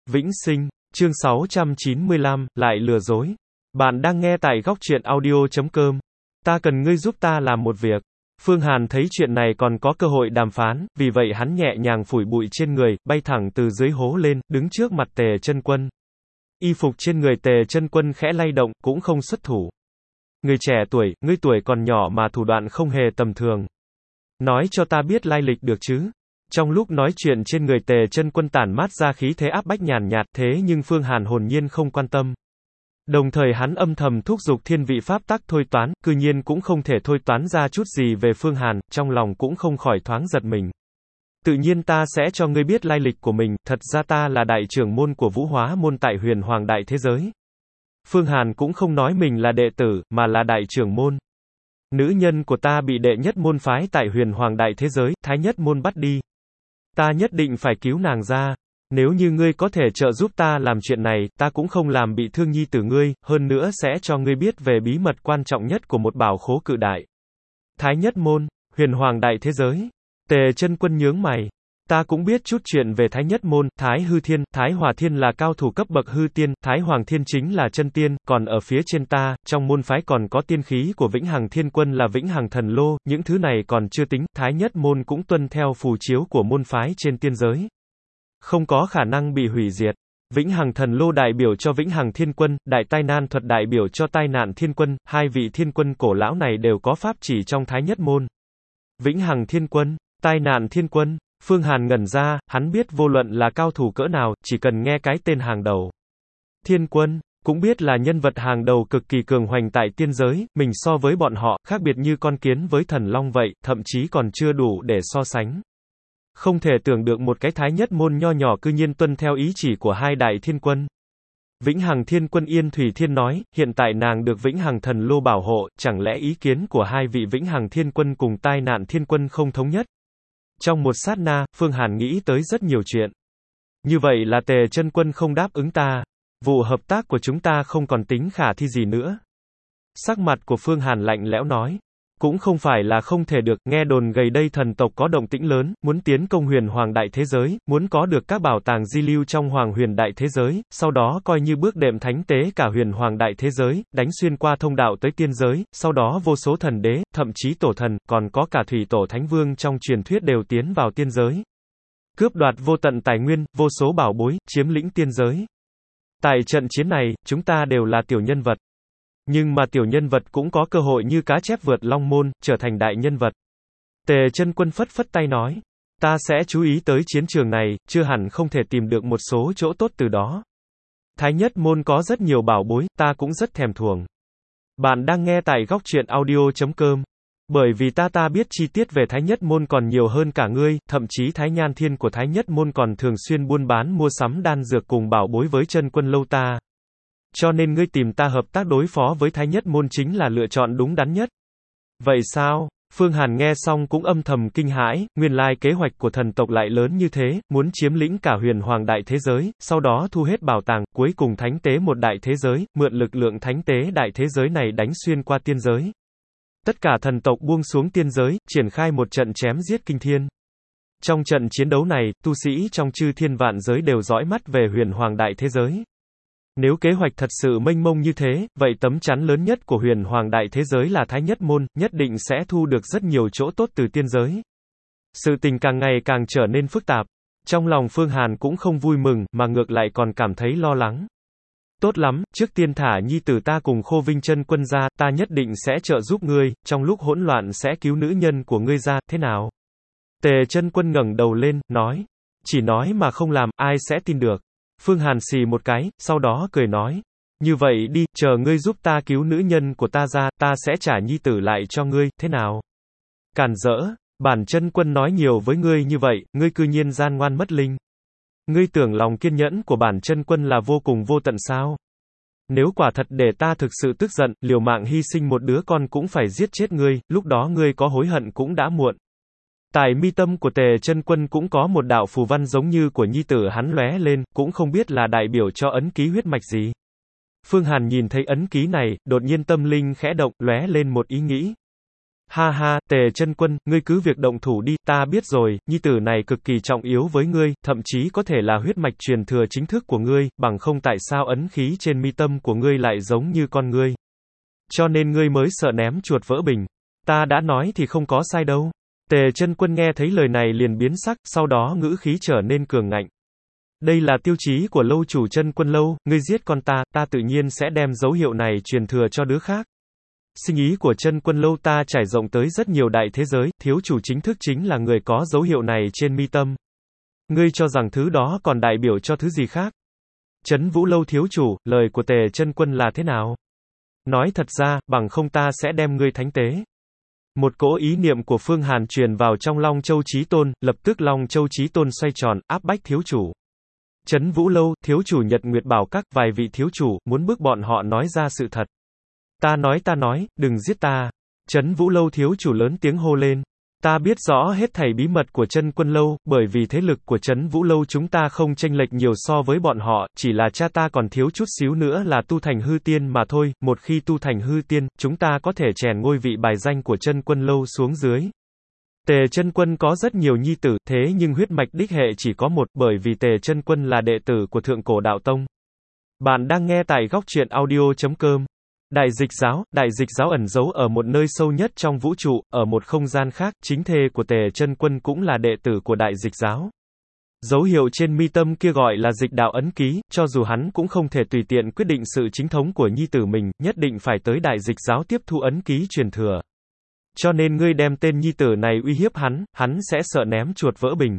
Vĩnh Sinh, chương 695, lại lừa dối. Bạn đang nghe tại góc truyện audio.com. Ta cần ngươi giúp ta làm một việc. Phương Hàn thấy chuyện này còn có cơ hội đàm phán, vì vậy hắn nhẹ nhàng phủi bụi trên người, bay thẳng từ dưới hố lên, đứng trước mặt Tề Chân Quân. Y phục trên người Tề Chân Quân khẽ lay động, cũng không xuất thủ. Người trẻ tuổi, ngươi tuổi còn nhỏ mà thủ đoạn không hề tầm thường. Nói cho ta biết lai lịch được chứ? Trong lúc nói chuyện trên người Tề Chân Quân tản mát ra khí thế áp bách nhàn nhạt, thế nhưng Phương Hàn hồn nhiên không quan tâm. Đồng thời hắn âm thầm thúc giục thiên vị pháp tắc thôi toán, cư nhiên cũng không thể thôi toán ra chút gì về Phương Hàn, trong lòng cũng không khỏi thoáng giật mình. Tự nhiên ta sẽ cho ngươi biết lai lịch của mình, thật ra ta là đại trưởng môn của Vũ Hóa môn tại Huyền Hoàng Đại Thế Giới. Phương Hàn cũng không nói mình là đệ tử, mà là đại trưởng môn. Nữ nhân của ta bị đệ nhất môn phái tại Huyền Hoàng Đại Thế Giới, Thái Nhất môn bắt đi. Ta nhất định phải cứu nàng ra. Nếu như ngươi có thể trợ giúp ta làm chuyện này, ta cũng không làm bị thương nhi tử ngươi, hơn nữa sẽ cho ngươi biết về bí mật quan trọng nhất của một bảo khố cự đại. Thái Nhất môn, Huyền Hoàng Đại Thế Giới. Tề Chân Quân nhướng mày. Ta cũng biết chút chuyện về Thái Nhất môn, Thái Hư Thiên, Thái Hòa Thiên là cao thủ cấp bậc hư tiên, Thái Hoàng Thiên chính là chân tiên, còn ở phía trên ta, trong môn phái còn có tiên khí của Vĩnh Hằng Thiên Quân là Vĩnh Hằng Thần Lô, những thứ này còn chưa tính, Thái Nhất môn cũng tuân theo phù chiếu của môn phái trên tiên giới. Không có khả năng bị hủy diệt. Vĩnh Hằng Thần Lô đại biểu cho Vĩnh Hằng Thiên Quân, Đại Tai Nan Thuật đại biểu cho Tai Nạn Thiên Quân, hai vị thiên quân cổ lão này đều có pháp chỉ trong Thái Nhất môn. Vĩnh Hằng Thiên Quân, Tai Nạn Thiên Quân. Phương Hàn ngẩn ra, hắn biết vô luận là cao thủ cỡ nào, chỉ cần nghe cái tên hàng đầu. Thiên Quân, cũng biết là nhân vật hàng đầu cực kỳ cường hoành tại tiên giới, mình so với bọn họ, khác biệt như con kiến với thần long vậy, thậm chí còn chưa đủ để so sánh. Không thể tưởng được một cái Thái Nhất môn nho nhỏ cư nhiên tuân theo ý chỉ của hai đại thiên quân. Vĩnh Hằng Thiên Quân Yên Thủy Thiên nói, hiện tại nàng được Vĩnh Hằng Thần Lô bảo hộ, chẳng lẽ ý kiến của hai vị Vĩnh Hằng Thiên Quân cùng Tai Nạn Thiên Quân không thống nhất? Trong một sát na, Phương Hàn nghĩ tới rất nhiều chuyện. Như vậy là Tề Chân Quân không đáp ứng ta. Vụ hợp tác của chúng ta không còn tính khả thi gì nữa. Sắc mặt của Phương Hàn lạnh lẽo nói. Cũng không phải là không thể được, nghe đồn gần đây thần tộc có động tĩnh lớn, muốn tiến công Huyền Hoàng Đại Thế Giới, muốn có được các bảo tàng di lưu trong Hoàng Huyền Đại Thế Giới, sau đó coi như bước đệm thánh tế cả Huyền Hoàng Đại Thế Giới, đánh xuyên qua thông đạo tới tiên giới, sau đó vô số thần đế, thậm chí tổ thần, còn có cả thủy tổ thánh vương trong truyền thuyết đều tiến vào tiên giới. Cướp đoạt vô tận tài nguyên, vô số bảo bối, chiếm lĩnh tiên giới. Tại trận chiến này, chúng ta đều là tiểu nhân vật. Nhưng mà tiểu nhân vật cũng có cơ hội như cá chép vượt long môn, trở thành đại nhân vật. Tề Chân Quân phất phất tay nói. Ta sẽ chú ý tới chiến trường này, chưa hẳn không thể tìm được một số chỗ tốt từ đó. Thái Nhất môn có rất nhiều bảo bối, ta cũng rất thèm thuồng. Bạn đang nghe tại góc truyện audio.com. Bởi vì ta biết chi tiết về Thái Nhất môn còn nhiều hơn cả ngươi, thậm chí Thái Nhan Thiên của Thái Nhất môn còn thường xuyên buôn bán mua sắm đan dược cùng bảo bối với Chân Quân lâu ta. Cho nên ngươi tìm ta hợp tác đối phó với Thái Nhất môn chính là lựa chọn đúng đắn nhất. Vậy sao? Phương Hàn nghe xong cũng âm thầm kinh hãi, nguyên lai kế hoạch của thần tộc lại lớn như thế, muốn chiếm lĩnh cả Huyền Hoàng Đại Thế Giới, sau đó thu hết bảo tàng, cuối cùng thánh tế một đại thế giới, mượn lực lượng thánh tế đại thế giới này đánh xuyên qua tiên giới. Tất cả thần tộc buông xuống tiên giới, triển khai một trận chém giết kinh thiên. Trong trận chiến đấu này, tu sĩ trong chư thiên vạn giới đều dõi mắt về Huyền Hoàng Đại Thế Giới. Nếu kế hoạch thật sự mênh mông như thế, vậy tấm chắn lớn nhất của Huyền Hoàng Đại Thế Giới là Thái Nhất môn, nhất định sẽ thu được rất nhiều chỗ tốt từ tiên giới. Sự tình càng ngày càng trở nên phức tạp. Trong lòng Phương Hàn cũng không vui mừng, mà ngược lại còn cảm thấy lo lắng. Tốt lắm, trước tiên thả nhi tử ta cùng Khô Vinh Chân Quân ra, ta nhất định sẽ trợ giúp ngươi, trong lúc hỗn loạn sẽ cứu nữ nhân của ngươi ra, thế nào? Tề Chân Quân ngẩng đầu lên, nói. Chỉ nói mà không làm, ai sẽ tin được? Phương Hàn xì một cái, sau đó cười nói. Như vậy đi, chờ ngươi giúp ta cứu nữ nhân của ta ra, ta sẽ trả nhi tử lại cho ngươi, thế nào? Càn rỡ, bản Chân Quân nói nhiều với ngươi như vậy, ngươi cư nhiên gian ngoan mất linh. Ngươi tưởng lòng kiên nhẫn của bản Chân Quân là vô cùng vô tận sao? Nếu quả thật để ta thực sự tức giận, liều mạng hy sinh một đứa con cũng phải giết chết ngươi, lúc đó ngươi có hối hận cũng đã muộn. Tại mi tâm của Tề Chân Quân cũng có một đạo phù văn giống như của nhi tử hắn lóe lên, cũng không biết là đại biểu cho ấn ký huyết mạch gì. Phương Hàn nhìn thấy ấn ký này, đột nhiên tâm linh khẽ động, lóe lên một ý nghĩ. Ha ha, Tề Chân Quân, ngươi cứ việc động thủ đi, ta biết rồi, nhi tử này cực kỳ trọng yếu với ngươi, thậm chí có thể là huyết mạch truyền thừa chính thức của ngươi, bằng không tại sao ấn khí trên mi tâm của ngươi lại giống như con ngươi. Cho nên ngươi mới sợ ném chuột vỡ bình. Ta đã nói thì không có sai đâu. Tề Chân Quân nghe thấy lời này liền biến sắc, sau đó ngữ khí trở nên cường ngạnh. Đây là tiêu chí của lâu chủ Chân Quân lâu, ngươi giết con ta tự nhiên sẽ đem dấu hiệu này truyền thừa cho đứa khác. Sinh ý của Chân Quân lâu ta trải rộng tới rất nhiều đại thế giới, thiếu chủ chính thức chính là người có dấu hiệu này trên mi tâm. Ngươi cho rằng thứ đó còn đại biểu cho thứ gì khác? Trấn Vũ lâu thiếu chủ, lời của Tề Chân Quân là thế nào? Nói thật ra, bằng không ta sẽ đem ngươi thánh tế. Một cỗ ý niệm của Phương Hàn truyền vào trong Long Châu Chí Tôn, lập tức Long Châu Chí Tôn xoay tròn, áp bách thiếu chủ. Trấn Vũ lâu, thiếu chủ Nhật Nguyệt Bảo các, vài vị thiếu chủ, muốn bức bọn họ nói ra sự thật. Ta nói, đừng giết ta. Trấn Vũ lâu thiếu chủ lớn tiếng hô lên. Ta biết rõ hết thảy bí mật của Chân Quân lâu, bởi vì thế lực của Trấn Vũ lâu chúng ta không chênh lệch nhiều so với bọn họ, chỉ là cha ta còn thiếu chút xíu nữa là tu thành hư tiên mà thôi, một khi tu thành hư tiên, chúng ta có thể chèn ngôi vị bài danh của Chân Quân lâu xuống dưới. Tề Chân Quân có rất nhiều nhi tử, thế nhưng huyết mạch đích hệ chỉ có một, bởi vì Tề Chân Quân là đệ tử của Thượng Cổ Đạo Tông. Bạn đang nghe tại góc truyện audio.com. Đại dịch giáo ẩn giấu ở một nơi sâu nhất trong vũ trụ, ở một không gian khác, chính thê của Tề Chân Quân cũng là đệ tử của đại dịch giáo. Dấu hiệu trên mi tâm kia gọi là dịch đạo ấn ký, cho dù hắn cũng không thể tùy tiện quyết định sự chính thống của nhi tử mình, nhất định phải tới đại dịch giáo tiếp thu ấn ký truyền thừa. Cho nên ngươi đem tên nhi tử này uy hiếp hắn sẽ sợ ném chuột vỡ bình.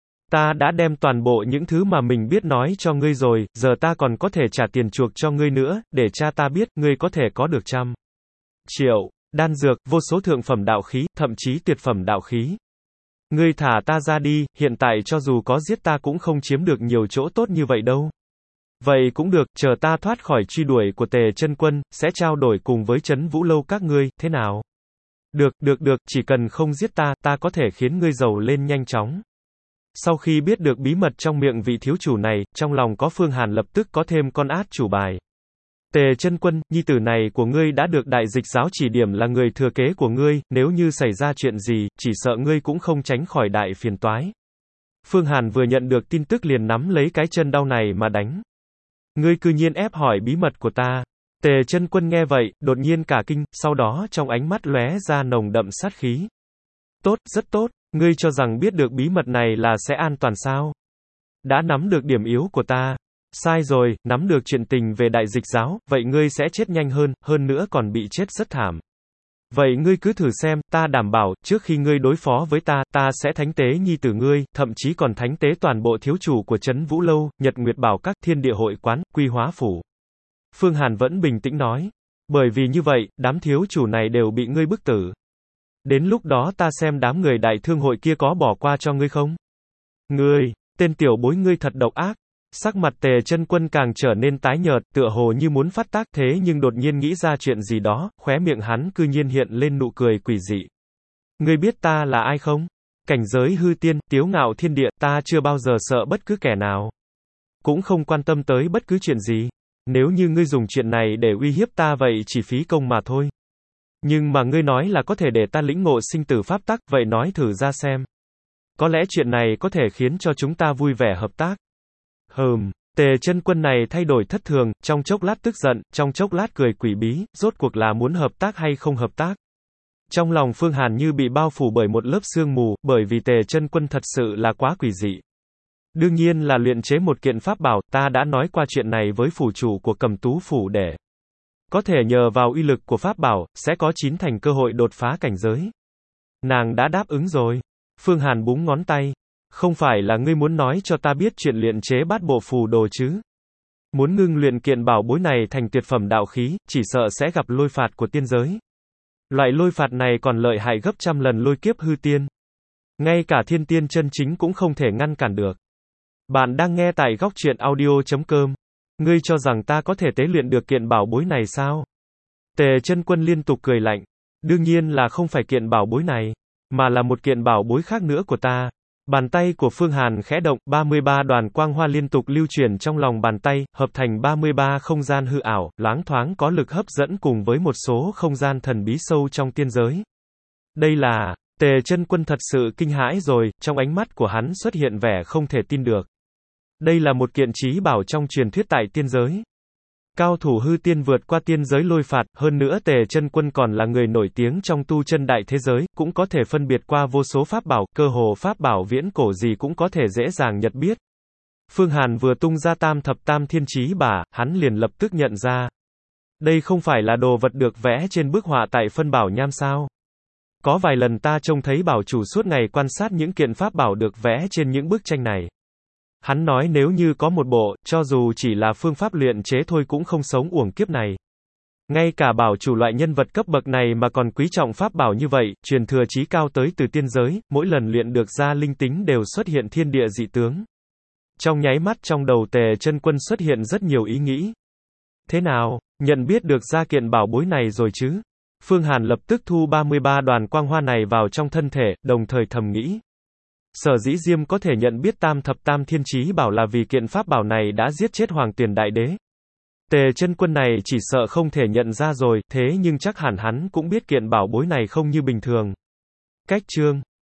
Ta đã đem toàn bộ những thứ mà mình biết nói cho ngươi rồi, giờ ta còn có thể trả tiền chuộc cho ngươi nữa, để cha ta biết, ngươi có thể có được 100 triệu, đan dược, vô số thượng phẩm đạo khí, thậm chí tuyệt phẩm đạo khí. Ngươi thả ta ra đi, hiện tại cho dù có giết ta cũng không chiếm được nhiều chỗ tốt như vậy đâu. Vậy cũng được, chờ ta thoát khỏi truy đuổi của Tề Chân Quân, sẽ trao đổi cùng với Trấn Vũ lâu các ngươi, thế nào? Được, chỉ cần không giết ta có thể khiến ngươi giàu lên nhanh chóng. Sau khi biết được bí mật trong miệng vị thiếu chủ này, trong lòng có Phương Hàn lập tức có thêm con át chủ bài. Tề Chân Quân, nhi tử này của ngươi đã được đại dịch giáo chỉ điểm là người thừa kế của ngươi, nếu như xảy ra chuyện gì, chỉ sợ ngươi cũng không tránh khỏi đại phiền toái. Phương Hàn vừa nhận được tin tức liền nắm lấy cái chân đau này mà đánh. Ngươi cư nhiên ép hỏi bí mật của ta. Tề Chân Quân nghe vậy, đột nhiên cả kinh, sau đó trong ánh mắt lóe ra nồng đậm sát khí. Tốt, rất tốt, ngươi cho rằng biết được bí mật này là sẽ an toàn sao? Đã nắm được điểm yếu của ta. Sai rồi, nắm được chuyện tình về đại dịch giáo, vậy ngươi sẽ chết nhanh hơn nữa còn bị chết rất thảm. Vậy ngươi cứ thử xem, ta đảm bảo, trước khi ngươi đối phó với ta sẽ thánh tế nhi tử ngươi, thậm chí còn thánh tế toàn bộ thiếu chủ của Trấn Vũ lâu, Nhật Nguyệt Bảo các, Thiên Địa hội quán, Quy Hóa phủ. Phương Hàn vẫn bình tĩnh nói. Bởi vì như vậy, đám thiếu chủ này đều bị ngươi bức tử. Đến lúc đó ta xem đám người đại thương hội kia có bỏ qua cho ngươi không? Ngươi, tên tiểu bối ngươi thật độc ác. Sắc mặt Tề Chân Quân càng trở nên tái nhợt, tựa hồ như muốn phát tác, thế nhưng đột nhiên nghĩ ra chuyện gì đó, khóe miệng hắn cư nhiên hiện lên nụ cười quỷ dị. Ngươi biết ta là ai không? Cảnh giới hư tiên, tiếu ngạo thiên địa, ta chưa bao giờ sợ bất cứ kẻ nào. Cũng không quan tâm tới bất cứ chuyện gì. Nếu như ngươi dùng chuyện này để uy hiếp ta vậy chỉ phí công mà thôi. Nhưng mà ngươi nói là có thể để ta lĩnh ngộ sinh tử pháp tắc, vậy nói thử ra xem. Có lẽ chuyện này có thể khiến cho chúng ta vui vẻ hợp tác. Tề Chân Quân này thay đổi thất thường, trong chốc lát tức giận, trong chốc lát cười quỷ bí, rốt cuộc là muốn hợp tác hay không hợp tác. Trong lòng Phương Hàn như bị bao phủ bởi một lớp sương mù, bởi vì Tề Chân Quân thật sự là quá quỷ dị. Đương nhiên là luyện chế một kiện pháp bảo, ta đã nói qua chuyện này với phủ chủ của Cầm Tú phủ để có thể nhờ vào uy lực của pháp bảo, sẽ có 9 thành cơ hội đột phá cảnh giới. Nàng đã đáp ứng rồi. Phương Hàn búng ngón tay. Không phải là ngươi muốn nói cho ta biết chuyện luyện chế bát bộ phù đồ chứ? Muốn ngưng luyện kiện bảo bối này thành tuyệt phẩm đạo khí, chỉ sợ sẽ gặp lôi phạt của tiên giới. Loại lôi phạt này còn lợi hại gấp trăm lần lôi kiếp hư tiên. Ngay cả thiên tiên chân chính cũng không thể ngăn cản được. Bạn đang nghe tại góc truyện audio.com. Ngươi cho rằng ta có thể tế luyện được kiện bảo bối này sao? Tề Chân Quân liên tục cười lạnh. Đương nhiên là không phải kiện bảo bối này, mà là một kiện bảo bối khác nữa của ta. Bàn tay của Phương Hàn khẽ động, 33 đoàn quang hoa liên tục lưu chuyển trong lòng bàn tay, hợp thành 33 không gian hư ảo, loáng thoáng có lực hấp dẫn cùng với một số không gian thần bí sâu trong tiên giới. Đây là, Tề Chân Quân thật sự kinh hãi rồi, trong ánh mắt của hắn xuất hiện vẻ không thể tin được. Đây là một kiện trí bảo trong truyền thuyết tại tiên giới. Cao thủ hư tiên vượt qua tiên giới lôi phạt, hơn nữa Tề Chân Quân còn là người nổi tiếng trong tu chân đại thế giới, cũng có thể phân biệt qua vô số pháp bảo, cơ hồ pháp bảo viễn cổ gì cũng có thể dễ dàng nhận biết. Phương Hàn vừa tung ra tam thập tam thiên chí bả, hắn liền lập tức nhận ra. Đây không phải là đồ vật được vẽ trên bức họa tại phân bảo nham sao? Có vài lần ta trông thấy bảo chủ suốt ngày quan sát những kiện pháp bảo được vẽ trên những bức tranh này. Hắn nói nếu như có một bộ, cho dù chỉ là phương pháp luyện chế thôi cũng không sống uổng kiếp này. Ngay cả bảo chủ loại nhân vật cấp bậc này mà còn quý trọng pháp bảo như vậy, truyền thừa chí cao tới từ tiên giới, mỗi lần luyện được ra linh tính đều xuất hiện thiên địa dị tướng. Trong nháy mắt trong đầu Tề Chân Quân xuất hiện rất nhiều ý nghĩ. Thế nào, nhận biết được ra kiện bảo bối này rồi chứ? Phương Hàn lập tức thu 33 đoàn quang hoa này vào trong thân thể, đồng thời thầm nghĩ. Sở dĩ Diêm có thể nhận biết tam thập tam thiên chí bảo là vì kiện pháp bảo này đã giết chết Hoàng Tuyền Đại Đế. Tề Chân Quân này chỉ sợ không thể nhận ra rồi, thế nhưng chắc hẳn hắn cũng biết kiện bảo bối này không như bình thường. Cách chương